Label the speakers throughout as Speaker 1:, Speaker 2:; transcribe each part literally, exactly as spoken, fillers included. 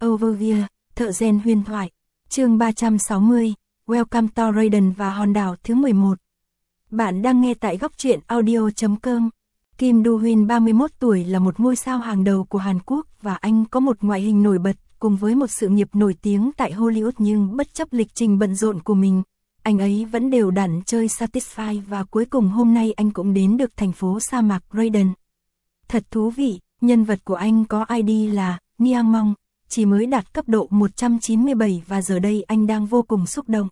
Speaker 1: Overview, thợ rèn huyền thoại. Chương ba trăm sáu mươi, Welcome to Raiden và hòn đảo thứ mười một. Bạn đang nghe tại góc truyện audio chấm com. Kim Do-hyun ba mươi mốt tuổi là một ngôi sao hàng đầu của Hàn Quốc và anh có một ngoại hình nổi bật cùng với một sự nghiệp nổi tiếng tại Hollywood, nhưng bất chấp lịch trình bận rộn của mình, anh ấy vẫn đều đặn chơi Satisfy và cuối cùng hôm nay anh cũng đến được thành phố sa mạc Raiden. Thật thú vị, nhân vật của anh có i đê là Niangmong, chỉ mới đạt cấp độ một trăm chín mươi bảy và giờ đây anh đang vô cùng xúc động.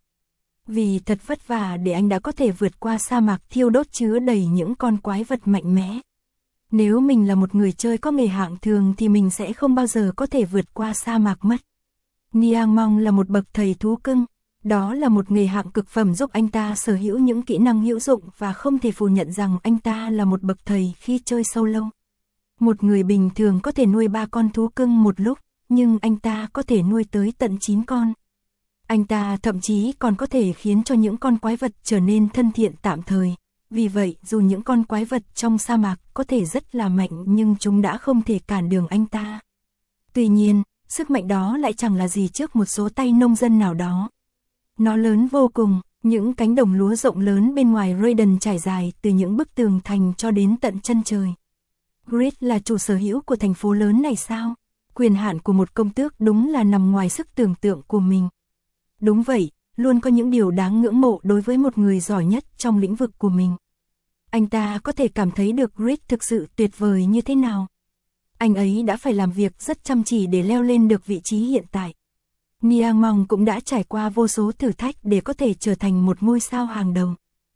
Speaker 1: Vì thật vất vả để anh đã có thể vượt qua sa mạc thiêu đốt chứa đầy những con quái vật mạnh mẽ. Nếu mình là một người chơi có nghề hạng thường thì mình sẽ không bao giờ có thể vượt qua sa mạc mất. Niangmong là một bậc thầy thú cưng, đó là một nghề hạng cực phẩm giúp anh ta sở hữu những kỹ năng hữu dụng và không thể phủ nhận rằng anh ta là một bậc thầy khi chơi solo. Một người bình thường có thể nuôi ba con thú cưng một lúc, nhưng anh ta có thể nuôi tới tận chín con. Anh ta thậm chí còn có thể khiến cho những con quái vật trở nên thân thiện tạm thời. Vì vậy, dù những con quái vật trong sa mạc có thể rất là mạnh nhưng chúng đã không thể cản đường anh ta. Tuy nhiên, sức mạnh đó lại chẳng là gì trước một số tay nông dân nào đó. Nó lớn vô cùng, những cánh đồng lúa rộng lớn bên ngoài Raiden trải dài từ những bức tường thành cho đến tận chân trời. Grid là chủ sở hữu của thành phố lớn này sao? Quyền hạn của một công tước đúng là nằm ngoài sức tưởng tượng của mình. Đúng vậy, luôn có những điều đáng ngưỡng mộ đối với một người giỏi nhất trong lĩnh vực của mình. Anh ta có thể cảm thấy được Grid thực sự tuyệt vời như thế nào. Anh ấy đã phải làm việc rất chăm chỉ để leo lên được vị trí hiện tại. Niangmong cũng đã trải qua vô số thử thách để có thể trở thành một ngôi sao hàng đầu.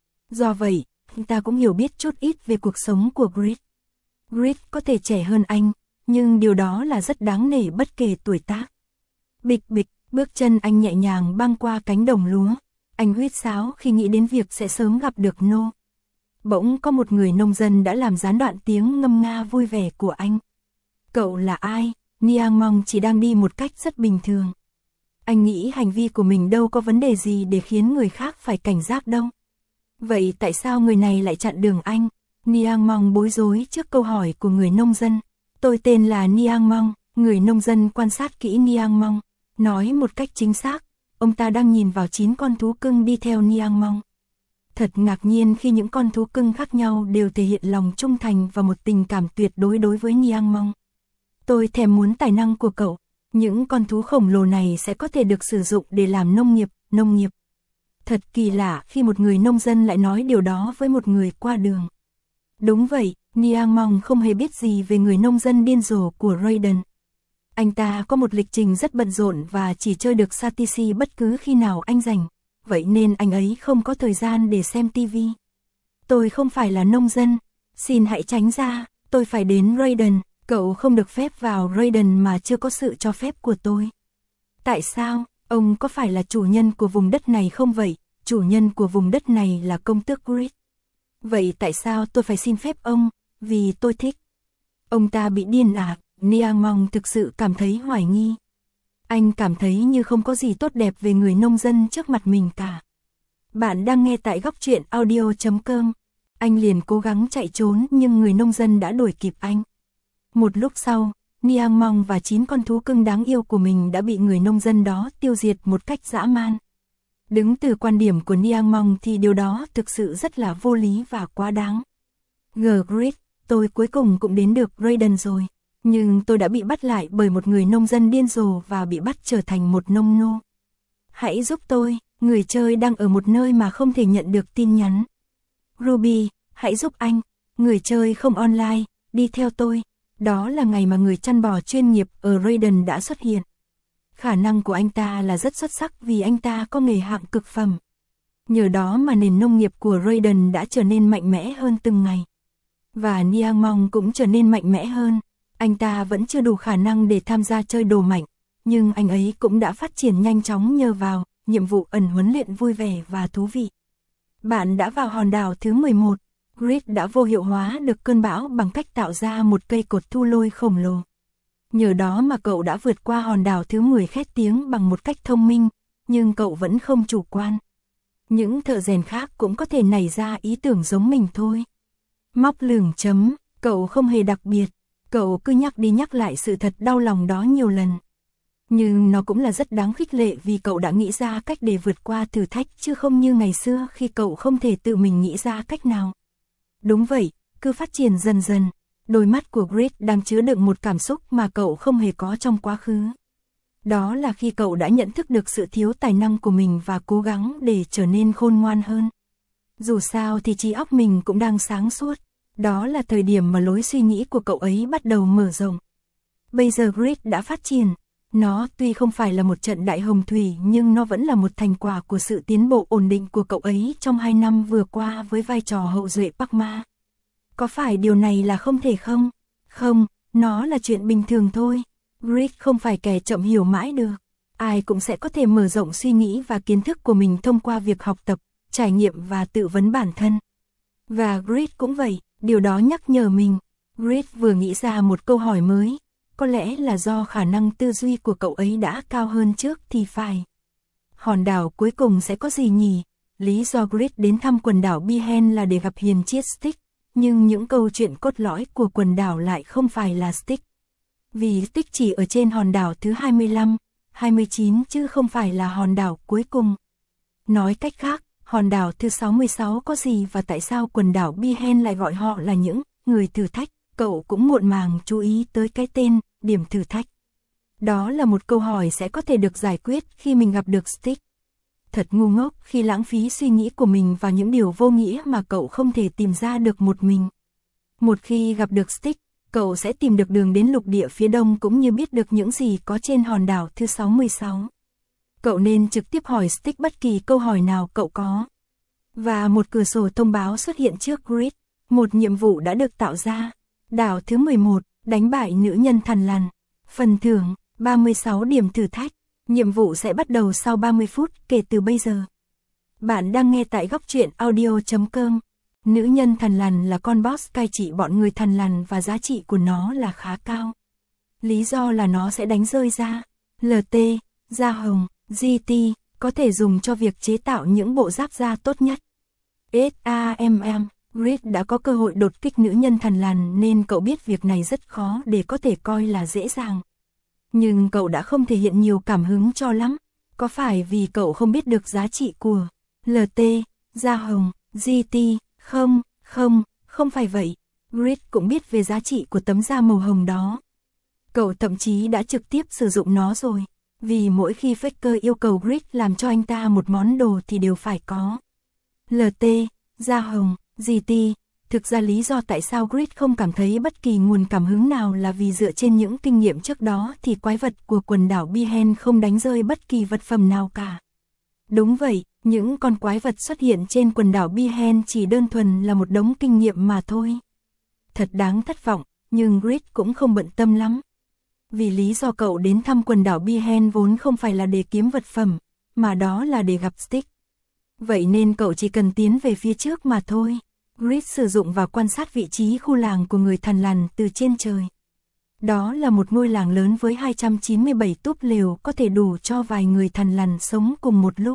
Speaker 1: Do vậy, anh ta cũng hiểu biết chút ít về cuộc sống của Grid. Grid có thể trẻ hơn anh, nhưng điều đó là rất đáng nể bất kể tuổi tác. Bịch bịch, bước chân anh nhẹ nhàng băng qua cánh đồng lúa. Anh huýt sáo khi nghĩ đến việc sẽ sớm gặp được No. Bỗng có một người nông dân đã làm gián đoạn tiếng ngâm nga vui vẻ của anh. Cậu là ai? Niangmong chỉ đang đi một cách rất bình thường. Anh nghĩ hành vi của mình đâu có vấn đề gì để khiến người khác phải cảnh giác đâu. Vậy tại sao người này lại chặn đường anh? Niangmong bối rối trước câu hỏi của người nông dân. Tôi tên là Niangmong. Người nông dân quan sát kỹ Niangmong, nói một cách chính xác, ông ta đang nhìn vào chín con thú cưng đi theo Niangmong. Thật ngạc nhiên khi những con thú cưng khác nhau đều thể hiện lòng trung thành và một tình cảm tuyệt đối đối với Niangmong. Tôi thèm muốn tài năng của cậu. Những con thú khổng lồ này sẽ có thể được sử dụng để làm nông nghiệp, nông nghiệp. Thật kỳ lạ khi một người nông dân lại nói điều đó với một người qua đường. Đúng vậy, Niangmong không hề biết gì về người nông dân điên rồ của Raiden. Anh ta có một lịch trình rất bận rộn và chỉ chơi được Satisfy bất cứ khi nào anh rảnh, vậy nên anh ấy không có thời gian để xem tivi. Tôi không phải là nông dân, xin hãy tránh ra, tôi phải đến Raiden, cậu không được phép vào Raiden mà chưa có sự cho phép của tôi. Tại sao, ông có phải là chủ nhân của vùng đất này không vậy? Chủ nhân của vùng đất này là công tước Grid. Vậy tại sao tôi phải xin phép ông? Vì tôi thích. Ông ta bị điên à? Niangmong thực sự cảm thấy hoài nghi. Anh cảm thấy như không có gì tốt đẹp về người nông dân trước mặt mình cả. Bạn đang nghe tại góc truyện audio chấm com. Anh liền cố gắng chạy trốn nhưng người nông dân đã đuổi kịp anh. Một lúc sau, Niangmong và chín con thú cưng đáng yêu của mình đã bị người nông dân đó tiêu diệt một cách dã man. Đứng từ quan điểm của Niangmong thì điều đó thực sự rất là vô lý và quá đáng. Grid, tôi cuối cùng cũng đến được Raiden rồi. Nhưng tôi đã bị bắt lại bởi một người nông dân điên rồ và bị bắt trở thành một nông nô. Hãy giúp tôi, người chơi đang ở một nơi mà không thể nhận được tin nhắn. Ruby, hãy giúp anh, người chơi không online, đi theo tôi. Đó là ngày mà người chăn bò chuyên nghiệp ở Raiden đã xuất hiện. Khả năng của anh ta là rất xuất sắc vì anh ta có nghề hạng cực phẩm. Nhờ đó mà nền nông nghiệp của Raiden đã trở nên mạnh mẽ hơn từng ngày. Và Niangmong cũng trở nên mạnh mẽ hơn. Anh ta vẫn chưa đủ khả năng để tham gia chơi đồ mạnh, nhưng anh ấy cũng đã phát triển nhanh chóng nhờ vào nhiệm vụ ẩn huấn luyện vui vẻ và thú vị. Bạn đã vào hòn đảo thứ mười một. Grid đã vô hiệu hóa được cơn bão bằng cách tạo ra một cây cột thu lôi khổng lồ. Nhờ đó mà cậu đã vượt qua hòn đảo thứ mười khét tiếng bằng một cách thông minh, nhưng cậu vẫn không chủ quan. Những thợ rèn khác cũng có thể nảy ra ý tưởng giống mình thôi. Móc lửng chấm, cậu không hề đặc biệt. Cậu cứ nhắc đi nhắc lại sự thật đau lòng đó nhiều lần. Nhưng nó cũng là rất đáng khích lệ vì cậu đã nghĩ ra cách để vượt qua thử thách chứ không như ngày xưa khi cậu không thể tự mình nghĩ ra cách nào. Đúng vậy, cứ phát triển dần dần. Đôi mắt của Grit đang chứa đựng một cảm xúc mà cậu không hề có trong quá khứ. Đó là khi cậu đã nhận thức được sự thiếu tài năng của mình và cố gắng để trở nên khôn ngoan hơn. Dù sao thì trí óc mình cũng đang sáng suốt. Đó là thời điểm mà lối suy nghĩ của cậu ấy bắt đầu mở rộng. Bây giờ Grit đã phát triển. Nó tuy không phải là một trận đại hồng thủy nhưng nó vẫn là một thành quả của sự tiến bộ ổn định của cậu ấy trong hai năm vừa qua với vai trò hậu duệ Park Ma. Có phải điều này là không thể không? Không, nó là chuyện bình thường thôi. Grit không phải kẻ chậm hiểu mãi được. Ai cũng sẽ có thể mở rộng suy nghĩ và kiến thức của mình thông qua việc học tập, trải nghiệm và tự vấn bản thân. Và Grit cũng vậy, điều đó nhắc nhở mình. Grit vừa nghĩ ra một câu hỏi mới. Có lẽ là do khả năng tư duy của cậu ấy đã cao hơn trước thì phải. Hòn đảo cuối cùng sẽ có gì nhỉ? Lý do Grit đến thăm quần đảo Bihen là để gặp hiền triết Stick. Nhưng những câu chuyện cốt lõi của quần đảo lại không phải là Stick. Vì Stick chỉ ở trên hòn đảo thứ hai mươi lăm, hai mươi chín chứ không phải là hòn đảo cuối cùng. Nói cách khác, hòn đảo thứ sáu mươi sáu có gì và tại sao quần đảo Bihen lại gọi họ là những người thử thách? Cậu cũng muộn màng chú ý tới cái tên, điểm thử thách. Đó là một câu hỏi sẽ có thể được giải quyết khi mình gặp được Stick. Thật ngu ngốc khi lãng phí suy nghĩ của mình vào những điều vô nghĩa mà cậu không thể tìm ra được một mình. Một khi gặp được Stick, cậu sẽ tìm được đường đến lục địa phía đông cũng như biết được những gì có trên hòn đảo thứ sáu mươi sáu. Cậu nên trực tiếp hỏi Stick bất kỳ câu hỏi nào cậu có. Và một cửa sổ thông báo xuất hiện trước Grit. Một nhiệm vụ đã được tạo ra. Đảo thứ mười một, đánh bại nữ nhân thằn lằn. Phần thưởng, ba mươi sáu điểm thử thách. Nhiệm vụ sẽ bắt đầu sau ba mươi phút kể từ bây giờ. Bạn đang nghe tại góc truyện audio chấm com. Nữ nhân thằn lằn là con boss cai trị bọn người thằn lằn và giá trị của nó là khá cao. Lý do là nó sẽ đánh rơi da, lờ tê, da hồng, giê tê, có thể dùng cho việc chế tạo những bộ giáp da tốt nhất. SAMM, Grit đã có cơ hội đột kích nữ nhân thằn lằn nên cậu biết việc này rất khó để có thể coi là dễ dàng. Nhưng cậu đã không thể hiện nhiều cảm hứng cho lắm. Có phải vì cậu không biết được giá trị của lờ tê, da hồng, giê tê? Không, không, không phải vậy. Grit cũng biết về giá trị của tấm da màu hồng đó. Cậu thậm chí đã trực tiếp sử dụng nó rồi. Vì mỗi khi Faker yêu cầu Grit làm cho anh ta một món đồ thì đều phải có lờ tê, da hồng, giê tê. Thực ra lý do tại sao Grit không cảm thấy bất kỳ nguồn cảm hứng nào là vì dựa trên những kinh nghiệm trước đó thì quái vật của quần đảo Bihen không đánh rơi bất kỳ vật phẩm nào cả. Đúng vậy, những con quái vật xuất hiện trên quần đảo Bihen chỉ đơn thuần là một đống kinh nghiệm mà thôi. Thật đáng thất vọng, nhưng Grit cũng không bận tâm lắm. Vì lý do cậu đến thăm quần đảo Bihen vốn không phải là để kiếm vật phẩm, mà đó là để gặp Stick. Vậy nên cậu chỉ cần tiến về phía trước mà thôi. Grit sử dụng và quan sát vị trí khu làng của người thằn lằn từ trên trời. Đó là một ngôi làng lớn với hai trăm chín mươi bảy túp lều có thể đủ cho vài người thằn lằn sống cùng một lúc.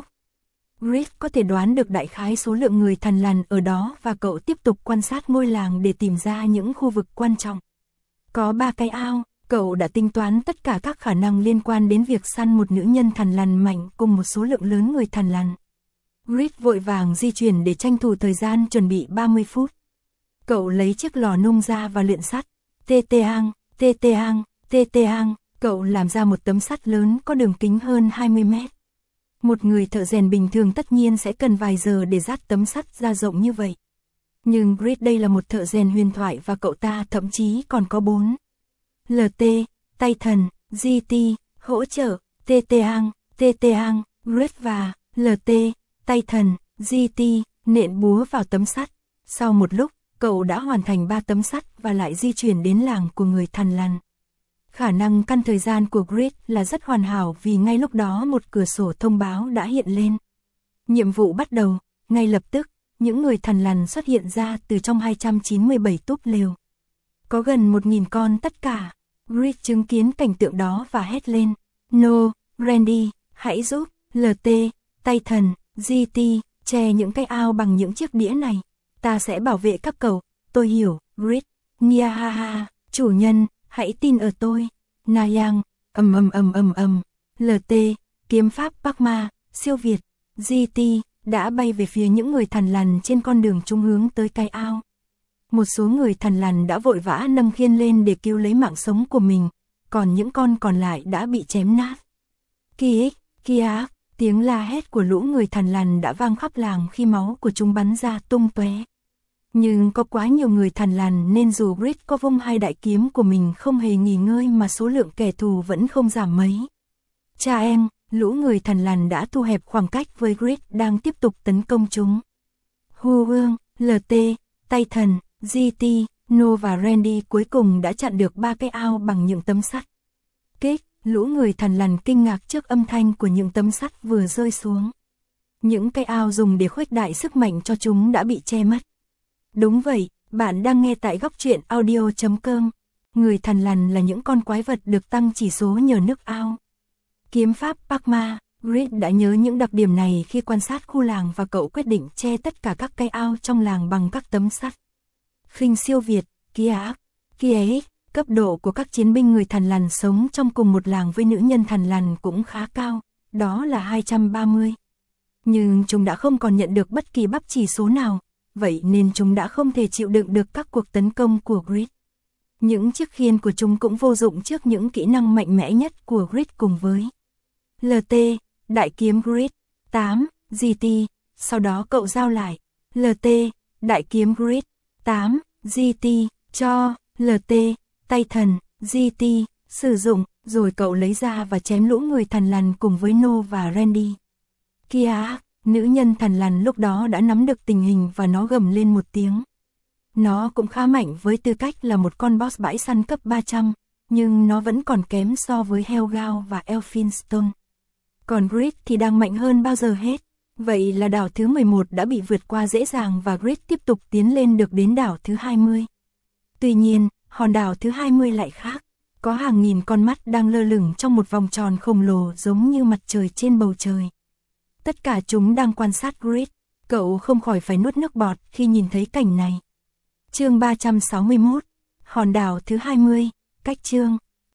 Speaker 1: Grit có thể đoán được đại khái số lượng người thằn lằn ở đó và cậu tiếp tục quan sát ngôi làng để tìm ra những khu vực quan trọng. Có ba cái ao, cậu đã tính toán tất cả các khả năng liên quan đến việc săn một nữ nhân thằn lằn mạnh cùng một số lượng lớn người thằn lằn. Grit vội vàng di chuyển để tranh thủ thời gian chuẩn bị ba mươi phút. Cậu lấy chiếc lò nung ra và luyện sắt. Tê tê ang, tê tê ang, tê tê ang, cậu làm ra một tấm sắt lớn có đường kính hơn hai mươi mét. Một người thợ rèn bình thường tất nhiên sẽ cần vài giờ để dát tấm sắt ra rộng như vậy. Nhưng Grit đây là một thợ rèn huyền thoại và cậu ta thậm chí còn có bốn lờ tê, tay thần, giê tê, hỗ trợ, tê tê ang, tê tê ang, Grit và lờ tê, tay thần, giê tê, nện búa vào tấm sắt. Sau một lúc, cậu đã hoàn thành ba tấm sắt và lại di chuyển đến làng của người thằn lằn. Khả năng căn thời gian của Grit là rất hoàn hảo vì ngay lúc đó một cửa sổ thông báo đã hiện lên. Nhiệm vụ bắt đầu, ngay lập tức, những người thằn lằn xuất hiện ra từ trong hai trăm chín mươi bảy túp lều. Có gần một nghìn con tất cả. Grit chứng kiến cảnh tượng đó và hét lên. No, Randy, hãy giúp, lờ tê, tay thần, giê tê, che những cái ao bằng những chiếc đĩa này. Ta sẽ bảo vệ các cậu, tôi hiểu, Grit. Nia ha ha, chủ nhân, hãy tin ở tôi. Nayang, Ầm ầm ầm ầm ầm, lờ tê, kiếm pháp Parkma, siêu việt, giê tê, đã bay về phía những người thằn lằn trên con đường trung hướng tới cái ao. Một số người thằn lằn đã vội vã nâng khiên lên để cứu lấy mạng sống của mình, còn những con còn lại đã bị chém nát. Kiếc, kia, tiếng la hét của lũ người thằn lằn đã vang khắp làng khi máu của chúng bắn ra tung tóe. Nhưng có quá nhiều người thằn lằn nên dù Grid có vung hai đại kiếm của mình không hề nghỉ ngơi mà số lượng kẻ thù vẫn không giảm mấy. Cha em, lũ người thằn lằn đã thu hẹp khoảng cách với Grid đang tiếp tục tấn công chúng. Hu Ương, lờ tê, Tay Thần, giê tê, No và Randy cuối cùng đã chặn được ba cái ao bằng những tấm sắt. Kích, lũ người thằn lằn kinh ngạc trước âm thanh của những tấm sắt vừa rơi xuống. Những cái ao dùng để khuếch đại sức mạnh cho chúng đã bị che mất. Đúng vậy, bạn đang nghe tại góc truyện audio chấm com. Người thằn lằn là những con quái vật được tăng chỉ số nhờ nước ao. Kiếm pháp Parkma, Grid đã nhớ những đặc điểm này khi quan sát khu làng và cậu quyết định che tất cả các cái ao trong làng bằng các tấm sắt. Khinh siêu việt, kia, kia, cấp độ của các chiến binh người thằn lằn sống trong cùng một làng với nữ nhân thằn lằn cũng khá cao, đó là hai trăm ba mươi. Nhưng chúng đã không còn nhận được bất kỳ bắp chỉ số nào, vậy nên chúng đã không thể chịu đựng được các cuộc tấn công của Grid. Những chiếc khiên của chúng cũng vô dụng trước những kỹ năng mạnh mẽ nhất của Grid cùng với lờ tê, đại kiếm Grid, tám, giê tê, sau đó cậu giao lại, lờ tê, đại kiếm Grid, tám, giê tê, cho, lờ tê, Tay Thần, giê tê, sử dụng, rồi cậu lấy ra và chém lũ người thằn lằn cùng với No và Randy. Kia, nữ nhân thằn lằn lúc đó đã nắm được tình hình và nó gầm lên một tiếng. Nó cũng khá mạnh với tư cách là một con boss bãi săn cấp ba trăm, nhưng nó vẫn còn kém so với Helgao và Elphinstone. Còn Grid thì đang mạnh hơn bao giờ hết. Vậy là đảo thứ mười một đã bị vượt qua dễ dàng và Grid tiếp tục tiến lên được đến đảo thứ hai mươi. Tuy nhiên, hòn đảo thứ hai mươi lại khác. Có hàng nghìn con mắt đang lơ lửng trong một vòng tròn khổng lồ giống như mặt trời trên bầu trời. Tất cả chúng đang quan sát Grid. Cậu không khỏi phải nuốt nước bọt khi nhìn thấy cảnh này. Chương ba trăm sáu mươi mốt, hòn đảo thứ hai mươi, cách chương.